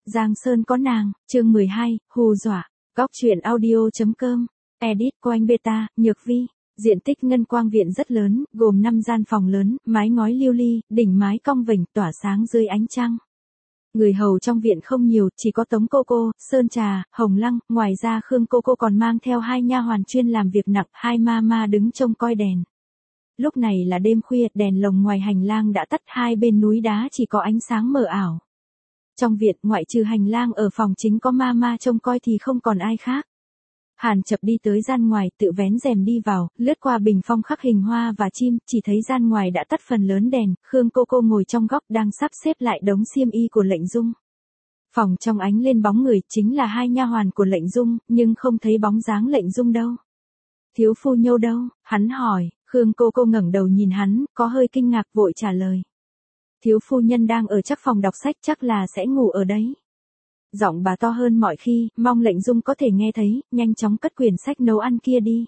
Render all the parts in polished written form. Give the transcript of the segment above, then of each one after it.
Giang Sơn có nàng, chương 12, hù dọa. Góc truyện audio.com. Edit của anh Beta, Nhược Vi. Diện tích ngân quang viện rất lớn, gồm 5 gian phòng lớn, mái ngói liêu ly, đỉnh mái cong vểnh, tỏa sáng dưới ánh trăng. Người hầu trong viện không nhiều, chỉ có Tống Cô Cô, Sơn Trà, Hồng Lăng, ngoài ra Khương Cô Cô còn mang theo 2 nha hoàn chuyên làm việc nặng, 2 ma đứng trông coi đèn. Lúc này là đêm khuya, đèn lồng ngoài hành lang đã tắt, hai bên núi đá chỉ có ánh sáng mờ ảo. Trong viện, ngoại trừ hành lang ở phòng chính có ma trông coi thì không còn ai khác. Hàn Chập đi tới gian ngoài, tự vén rèm đi vào, lướt qua bình phong khắc hình hoa và chim, chỉ thấy gian ngoài đã tắt phần lớn đèn, Khương Cô Cô ngồi trong góc đang sắp xếp lại đống xiêm y của Lệnh Dung. Phòng trong ánh lên bóng người, chính là 2 nha hoàn của Lệnh Dung, nhưng không thấy bóng dáng Lệnh Dung đâu. Thiếu phu Nhâu đâu? Hắn hỏi. Khương Cô Cô ngẩng đầu nhìn hắn, có hơi kinh ngạc vội trả lời. Thiếu phu nhân đang ở chắc phòng đọc sách, chắc là sẽ ngủ ở đấy. Giọng bà to hơn mọi khi, mong Lệnh Dung có thể nghe thấy, nhanh chóng cất quyển sách nấu ăn kia đi.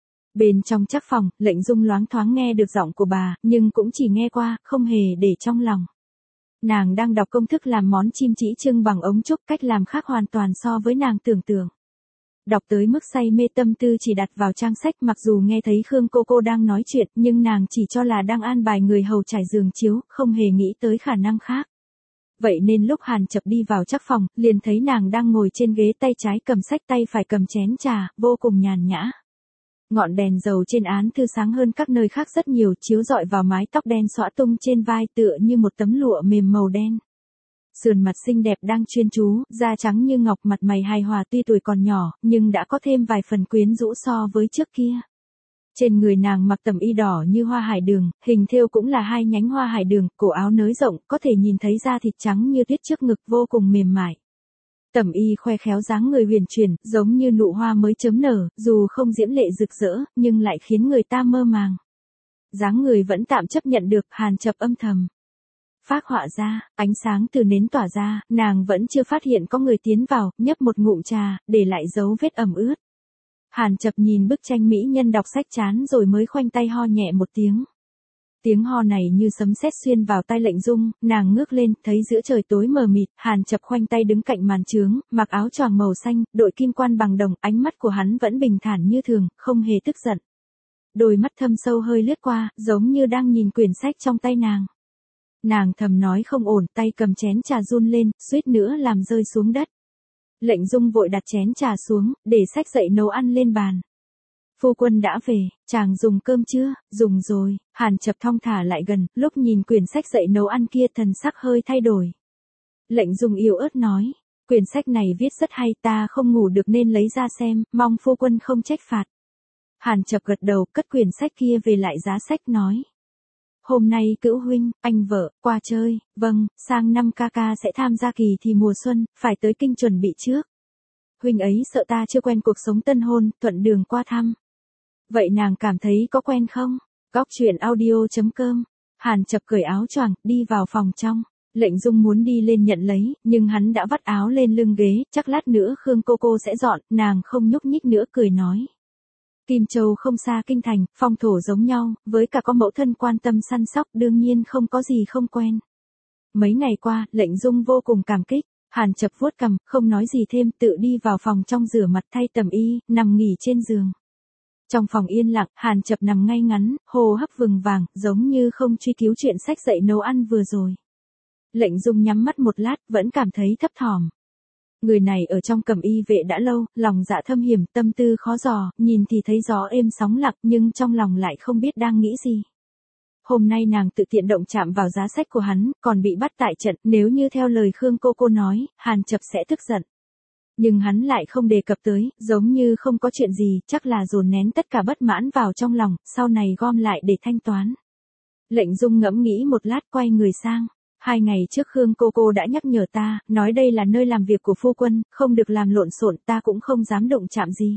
Bên trong chắc phòng, Lệnh Dung loáng thoáng nghe được giọng của bà, nhưng cũng chỉ nghe qua, không hề để trong lòng. Nàng đang đọc công thức làm món chim chỉ trưng bằng ống trúc, cách làm khác hoàn toàn so với nàng tưởng tượng. Đọc tới mức say mê, tâm tư chỉ đặt vào trang sách, mặc dù nghe thấy Khương Cô Cô đang nói chuyện, nhưng nàng chỉ cho là đang an bài người hầu trải giường chiếu, không hề nghĩ tới khả năng khác. Vậy nên lúc Hàn Chập đi vào chắc phòng, liền thấy nàng đang ngồi trên ghế, tay trái cầm sách, tay phải cầm chén trà, vô cùng nhàn nhã. Ngọn đèn dầu trên án thư sáng hơn các nơi khác rất nhiều, chiếu rọi vào mái tóc đen xõa tung trên vai, tựa như một tấm lụa mềm màu đen. Sườn mặt xinh đẹp đang chuyên chú, da trắng như ngọc, mặt mày hài hòa, tuy tuổi còn nhỏ, nhưng đã có thêm vài phần quyến rũ so với trước kia. Trên người nàng mặc tẩm y đỏ như hoa hải đường, hình thêu cũng là 2 nhánh hoa hải đường, cổ áo nới rộng, có thể nhìn thấy da thịt trắng như tuyết trước ngực, vô cùng mềm mại. Tẩm y khoe khéo dáng người huyền chuyển, giống như nụ hoa mới chớm nở, dù không diễm lệ rực rỡ, nhưng lại khiến người ta mơ màng. Dáng người vẫn tạm chấp nhận được, Hàn Chập âm thầm phác họa ra, ánh sáng từ nến tỏa ra, nàng vẫn chưa phát hiện có người tiến vào, nhấp một ngụm trà, để lại dấu vết ẩm ướt. Hàn Chập nhìn bức tranh mỹ nhân đọc sách chán rồi mới khoanh tay ho nhẹ một tiếng. Tiếng ho này như sấm sét xuyên vào tai Lệnh Dung, nàng ngước lên, thấy giữa trời tối mờ mịt, Hàn Chập khoanh tay đứng cạnh màn chướng, mặc áo choàng màu xanh, đội kim quan bằng đồng, ánh mắt của hắn vẫn bình thản như thường, không hề tức giận. Đôi mắt thâm sâu hơi lướt qua, giống như đang nhìn quyển sách trong tay nàng. Nàng thầm nói không ổn, tay cầm chén trà run lên, suýt nữa làm rơi xuống đất. Lệnh Dung vội đặt chén trà xuống, để sách dậy nấu ăn lên bàn. Phu quân đã về, chàng dùng cơm chưa? Dùng rồi. Hàn Chập thong thả lại gần, lúc nhìn quyển sách dậy nấu ăn kia, thần sắc hơi thay đổi. Lệnh Dung yếu ớt nói, quyển sách này viết rất hay, ta không ngủ được nên lấy ra xem, mong phu quân không trách phạt. Hàn Chập gật đầu, cất quyển sách kia về lại giá sách, nói. Hôm nay Cữu huynh, anh vợ, qua chơi, vâng, sang năm ca ca sẽ tham gia kỳ thi mùa xuân, phải tới kinh chuẩn bị trước. Huynh ấy sợ ta chưa quen cuộc sống tân hôn, thuận đường qua thăm. Vậy nàng cảm thấy có quen không? Góc truyện audio.com. Hàn Chập cởi áo choàng, đi vào phòng trong. Lệnh Dung muốn đi lên nhận lấy, nhưng hắn đã vắt áo lên lưng ghế, chắc lát nữa Khương Cô Cô sẽ dọn, nàng không nhúc nhích nữa, cười nói. Kim Châu không xa kinh thành, phong thổ giống nhau, với cả có mẫu thân quan tâm săn sóc, đương nhiên không có gì không quen. Mấy ngày qua, Lệnh Dung vô cùng cảm kích. Hàn Chập vuốt cằm, không nói gì thêm, tự đi vào phòng trong rửa mặt, thay tẩm y, nằm nghỉ trên giường. Trong phòng yên lặng, Hàn Chập nằm ngay ngắn, hô hấp vừng vàng, giống như không truy cứu chuyện sách dậy nấu ăn vừa rồi. Lệnh Dung nhắm mắt một lát, vẫn cảm thấy thấp thỏm. Người này ở trong cẩm y vệ đã lâu, lòng dạ thâm hiểm, tâm tư khó dò, nhìn thì thấy gió êm sóng lặng, nhưng trong lòng lại không biết đang nghĩ gì. Hôm nay nàng tự tiện động chạm vào giá sách của hắn, còn bị bắt tại trận, nếu như theo lời Khương Cô Cô nói, Hàn Chập sẽ tức giận. Nhưng hắn lại không đề cập tới, giống như không có chuyện gì, chắc là dồn nén tất cả bất mãn vào trong lòng, sau này gom lại để thanh toán. Lệnh Dung ngẫm nghĩ một lát, quay người sang. 2 ngày trước Khương Cô Cô đã nhắc nhở ta, nói đây là nơi làm việc của phu quân, không được làm lộn xộn, ta cũng không dám động chạm gì.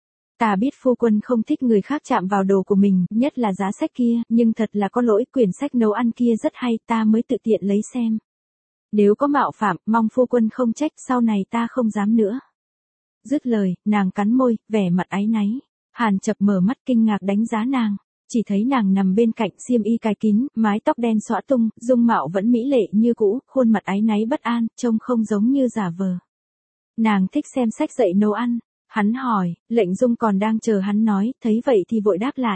Ta biết phu quân không thích người khác chạm vào đồ của mình, nhất là giá sách kia, nhưng thật là có lỗi, quyển sách nấu ăn kia rất hay, ta mới tự tiện lấy xem. Nếu có mạo phạm, mong phu quân không trách, sau này ta không dám nữa. Dứt lời, nàng cắn môi, vẻ mặt áy náy. Hàn Chập mở mắt kinh ngạc đánh giá nàng. chỉ thấy nàng nằm bên cạnh xiêm y cài kín, mái tóc đen xõa tung, dung mạo vẫn mỹ lệ như cũ, khuôn mặt áy náy bất an, trông không giống như giả vờ. Nàng thích xem sách dạy nấu ăn. Hắn hỏi, Lệnh Dung còn đang chờ hắn nói, thấy vậy thì vội đáp lại.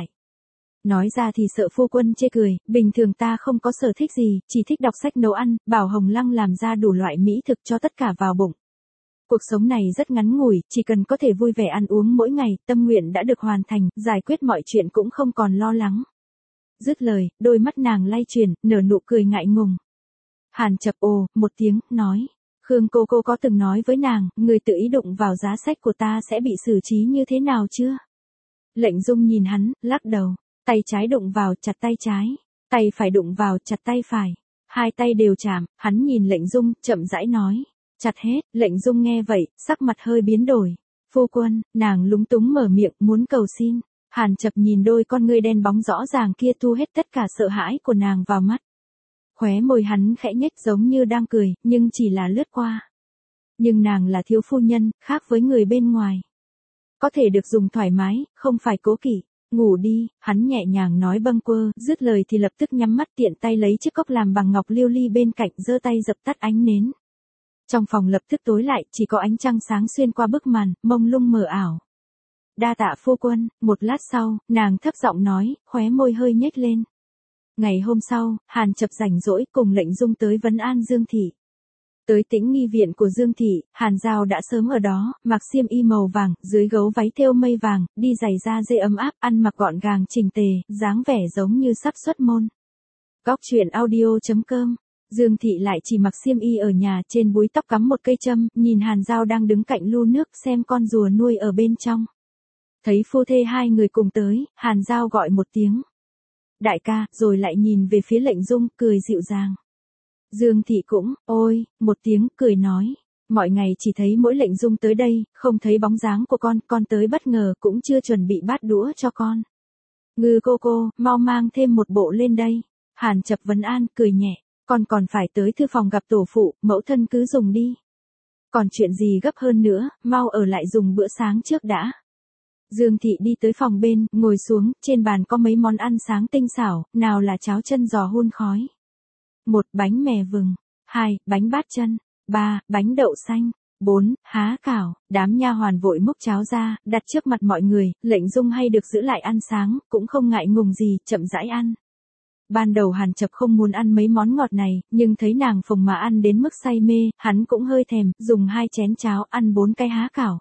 Nói ra thì sợ phu quân chê cười, bình thường ta không có sở thích gì, chỉ thích đọc sách nấu ăn, bảo Hồng Lăng làm ra đủ loại mỹ thực cho tất cả vào bụng. Cuộc sống này rất ngắn ngủi, chỉ cần có thể vui vẻ ăn uống mỗi ngày, tâm nguyện đã được hoàn thành, giải quyết mọi chuyện cũng không còn lo lắng. Dứt lời, đôi mắt nàng lay chuyển, nở nụ cười ngại ngùng. Hàn Chập ồ, một tiếng, nói. Khương cô có từng nói với nàng, người tự ý đụng vào giá sách của ta sẽ bị xử trí như thế nào chưa? Lệnh Dung nhìn hắn, lắc đầu. Tay trái đụng vào, chặt tay trái. Tay phải đụng vào, chặt tay phải. Hai tay đều chạm, hắn nhìn Lệnh Dung, chậm rãi nói. Chặt hết, Lệnh Dung nghe vậy, sắc mặt hơi biến đổi. Phu quân, nàng lúng túng mở miệng, muốn cầu xin. Hàn Chập nhìn đôi con ngươi đen bóng rõ ràng kia thu hết tất cả sợ hãi của nàng vào mắt. Khóe môi hắn khẽ nhếch giống như đang cười, nhưng chỉ là lướt qua. Nhưng nàng là thiếu phu nhân, khác với người bên ngoài. Có thể được dùng thoải mái, không phải cố kỵ. Ngủ đi, hắn nhẹ nhàng nói bâng quơ, dứt lời thì lập tức nhắm mắt tiện tay lấy chiếc cốc làm bằng ngọc lưu ly bên cạnh giơ tay dập tắt ánh nến. Trong phòng lập tức tối lại, chỉ có ánh trăng sáng xuyên qua bức màn, mông lung mờ ảo. Đa tạ phu quân, một lát sau, nàng thấp giọng nói, khóe môi hơi nhếch lên. Ngày hôm sau, Hàn Chập rảnh rỗi cùng Lệnh Dung tới vấn an Dương Thị. Tới Tĩnh Nghi viện của Dương Thị, Hàn Giao đã sớm ở đó, mặc xiêm y màu vàng, dưới gấu váy thêu mây vàng, đi giày da dê ấm áp, ăn mặc gọn gàng chỉnh tề, dáng vẻ giống như sắp xuất môn. Góc truyện audio.com. Dương Thị lại chỉ mặc xiêm y ở nhà, trên búi tóc cắm một cây châm, nhìn Hàn Giao đang đứng cạnh lu nước xem con rùa nuôi ở bên trong. Thấy phu thê hai người cùng tới, Hàn Giao gọi một tiếng. Đại ca, rồi lại nhìn về phía Lệnh Dung, cười dịu dàng. Dương Thị cũng, ôi, một tiếng, cười nói. Mọi ngày chỉ thấy mỗi Lệnh Dung tới đây, không thấy bóng dáng của con tới bất ngờ, cũng chưa chuẩn bị bát đũa cho con. Ngư cô, mau mang thêm một bộ lên đây. Hàn Chập vấn an, cười nhẹ. Con còn phải tới thư phòng gặp tổ phụ, mẫu thân cứ dùng đi. Còn chuyện gì gấp hơn nữa, mau ở lại dùng bữa sáng trước đã. Dương Thị đi tới phòng bên, ngồi xuống, trên bàn có mấy món ăn sáng tinh xảo, nào là cháo chân giò hun khói. 1. Bánh mè vừng. 2. Bánh bát chân. 3. Bánh đậu xanh. 4. Há cảo. Đám nha hoàn vội múc cháo ra, đặt trước mặt mọi người, Lệnh Dung hay được giữ lại ăn sáng, cũng không ngại ngùng gì, chậm rãi ăn. Ban đầu Hàn Chập không muốn ăn mấy món ngọt này, nhưng thấy nàng phồng mà ăn đến mức say mê, hắn cũng hơi thèm, dùng 2 chén cháo ăn 4 cái há cảo.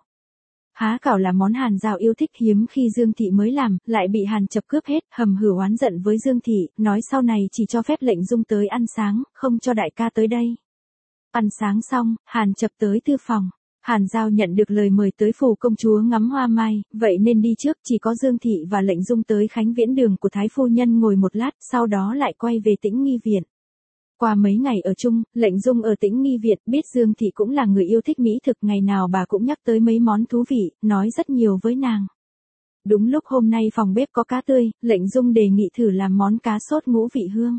Há cảo là món Hàn Giao yêu thích, hiếm khi Dương Thị mới làm, lại bị Hàn Chập cướp hết, hầm hừ oán giận với Dương Thị, nói sau này chỉ cho phép Lệnh Dung tới ăn sáng, không cho đại ca tới đây. Ăn sáng xong, Hàn Chập tới thư phòng. Hàn Giao nhận được lời mời tới phủ công chúa ngắm hoa mai, vậy nên đi trước, chỉ có Dương Thị và Lệnh Dung tới Khánh Viễn đường của Thái phu nhân ngồi một lát, sau đó lại quay về Tĩnh Nghi viện. Qua mấy ngày ở chung, Lệnh Dung ở Tĩnh Nghi viện, biết Dương Thị cũng là người yêu thích mỹ thực, ngày nào bà cũng nhắc tới mấy món thú vị, nói rất nhiều với nàng. Đúng lúc hôm nay phòng bếp có cá tươi, Lệnh Dung đề nghị thử làm món cá sốt ngũ vị hương.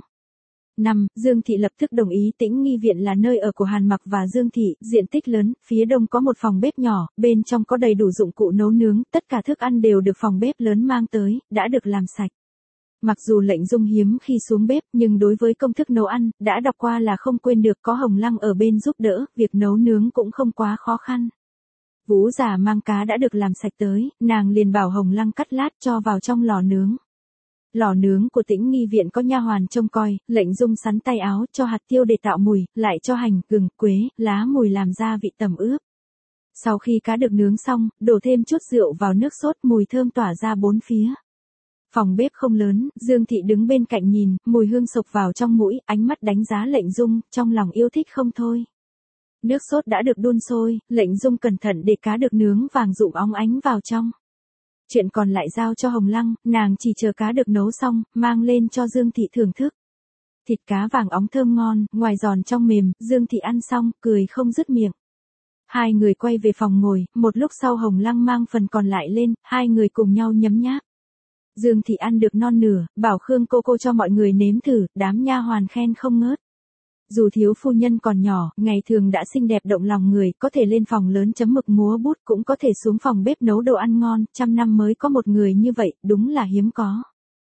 5. Dương Thị lập tức đồng ý. Tĩnh Nghi viện là nơi ở của Hàn Mặc và Dương Thị, diện tích lớn, phía đông có một phòng bếp nhỏ, bên trong có đầy đủ dụng cụ nấu nướng, tất cả thức ăn đều được phòng bếp lớn mang tới, đã được làm sạch. Mặc dù Lệnh Dung hiếm khi xuống bếp, nhưng đối với công thức nấu ăn, đã đọc qua là không quên được, có Hồng Lăng ở bên giúp đỡ, việc nấu nướng cũng không quá khó khăn. Vũ Giả mang cá đã được làm sạch tới, nàng liền bảo Hồng Lăng cắt lát cho vào trong lò nướng. Lò nướng của Tĩnh Nghi viện có nha hoàn trông coi, Lệnh Dung sắn tay áo, cho hạt tiêu để tạo mùi, lại cho hành, gừng, quế, lá mùi làm gia vị tẩm ướp. Sau khi cá được nướng xong, đổ thêm chút rượu vào nước sốt, mùi thơm tỏa ra bốn phía. Phòng bếp không lớn, Dương Thị đứng bên cạnh nhìn, mùi hương sộc vào trong mũi, ánh mắt đánh giá Lệnh Dung, trong lòng yêu thích không thôi. Nước sốt đã được đun sôi, Lệnh Dung cẩn thận để cá được nướng vàng rụm óng ánh vào trong. Chuyện còn lại giao cho Hồng Lăng, nàng chỉ chờ cá được nấu xong, mang lên cho Dương Thị thưởng thức. Thịt cá vàng óng thơm ngon, ngoài giòn trong mềm, Dương Thị ăn xong, cười không dứt miệng. Hai người quay về phòng ngồi, một lúc sau Hồng Lăng mang phần còn lại lên, hai người cùng nhau nhấm nháp. Dương Thị ăn được non nửa, bảo Khương cô cho mọi người nếm thử, đám nha hoàn khen không ngớt. Dù thiếu phu nhân còn nhỏ, ngày thường đã xinh đẹp động lòng người, có thể lên phòng lớn chấm mực múa bút, cũng có thể xuống phòng bếp nấu đồ ăn ngon, 100 năm mới có một người như vậy, đúng là hiếm có.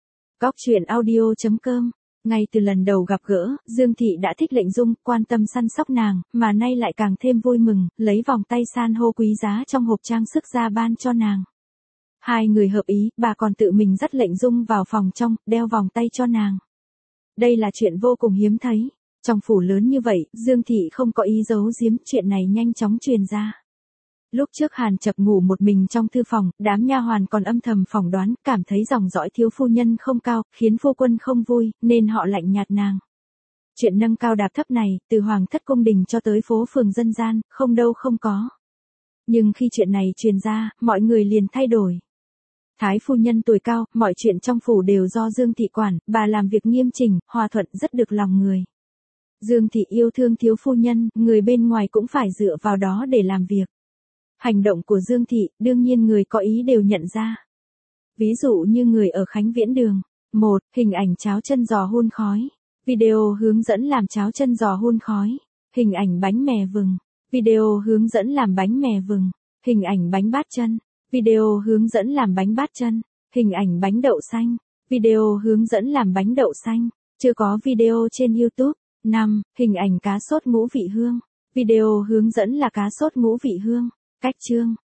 Cóc truyện audio.com. Ngay từ lần đầu gặp gỡ, Dương Thị đã thích Lệnh Dung, quan tâm săn sóc nàng, mà nay lại càng thêm vui mừng, lấy vòng tay san hô quý giá trong hộp trang sức ra ban cho nàng. Hai người hợp ý, bà còn tự mình dắt Lệnh Dung vào phòng trong, đeo vòng tay cho nàng. Đây là chuyện vô cùng hiếm thấy. Trong phủ lớn như vậy, Dương Thị không có ý giấu giếm, chuyện này nhanh chóng truyền ra. Lúc trước Hàn Chập ngủ một mình trong thư phòng, đám nha hoàn còn âm thầm phỏng đoán, cảm thấy dòng dõi thiếu phu nhân không cao, khiến phu quân không vui, nên họ lạnh nhạt nàng. Chuyện nâng cao đạp thấp này, từ hoàng thất cung đình cho tới phố phường dân gian, không đâu không có. Nhưng khi chuyện này truyền ra, mọi người liền thay đổi. Thái phu nhân tuổi cao, mọi chuyện trong phủ đều do Dương Thị quản, bà làm việc nghiêm chỉnh, hòa thuận rất được lòng người. Dương Thị yêu thương thiếu phu nhân, người bên ngoài cũng phải dựa vào đó để làm việc. Hành động của Dương Thị, đương nhiên người có ý đều nhận ra. Ví dụ như người ở Khánh Viễn Đường. 1. Hình ảnh cháo chân giò hun khói. Video hướng dẫn làm cháo chân giò hun khói. Hình ảnh bánh mè vừng. Video hướng dẫn làm bánh mè vừng. Hình ảnh bánh bát chân. Video hướng dẫn làm bánh bát chân. Hình ảnh bánh đậu xanh. Video hướng dẫn làm bánh đậu xanh. Chưa có video trên YouTube. 5. Hình ảnh cá sốt ngũ vị hương. Video hướng dẫn là cá sốt ngũ vị hương. Cách chương.